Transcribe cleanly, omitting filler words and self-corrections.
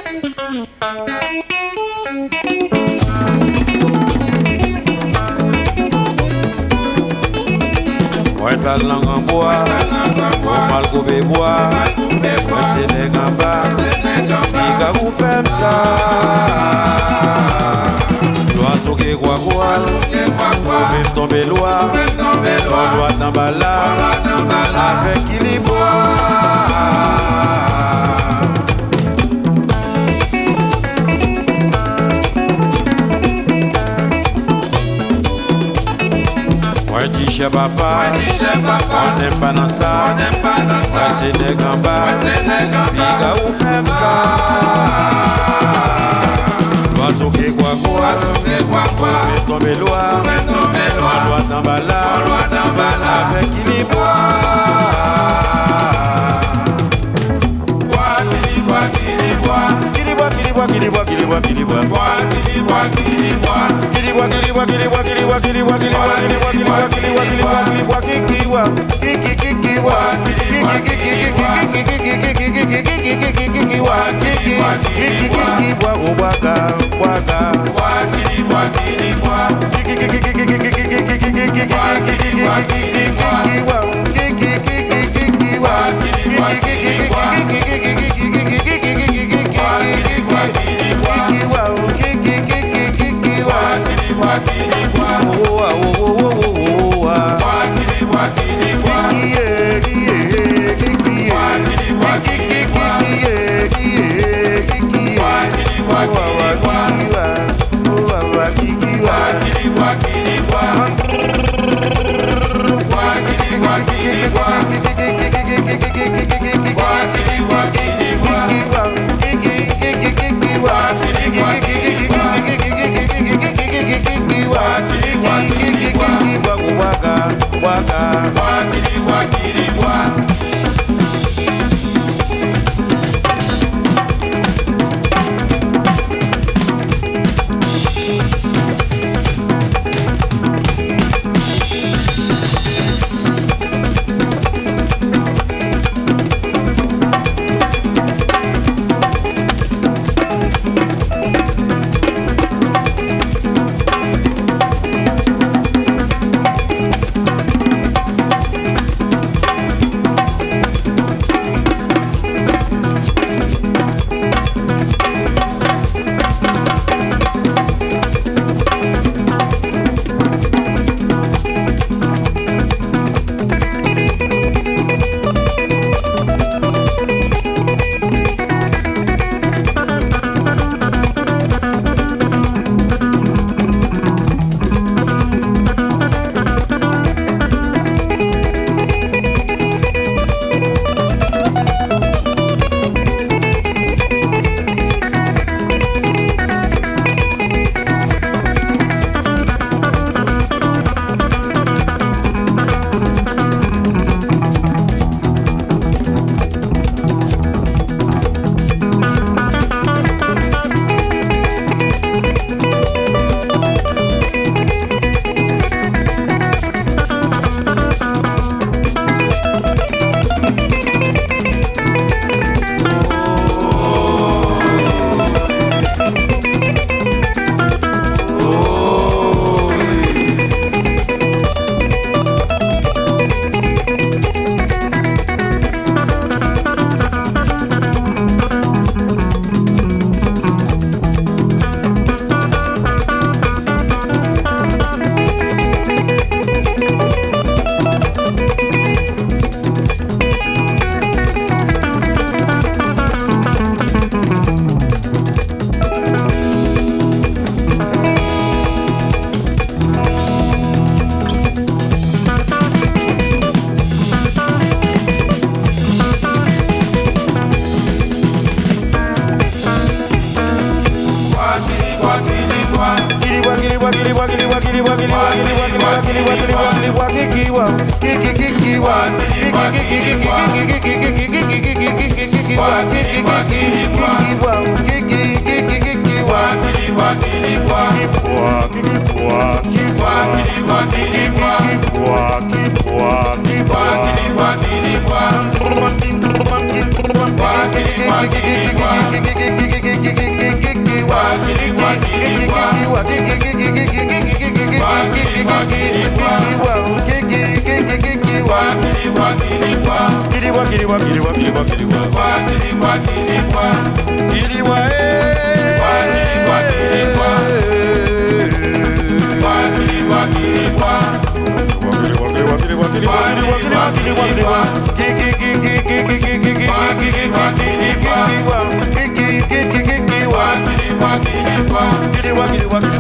Ouais, pas de langue en bois, mal coupé bois, c'est des gambas, qui vous fait ça. L'oiseau qui quoi, même tomber loin, on doit t'emballer avec qui les boit. Ouais, dis chez papa, on n'aime pas dans ça, ouais, c'est des gambas, biga ou femme ça. L'oiseau qui quoi, fait tomber loin, on doit t'emballer avec qui les boit. What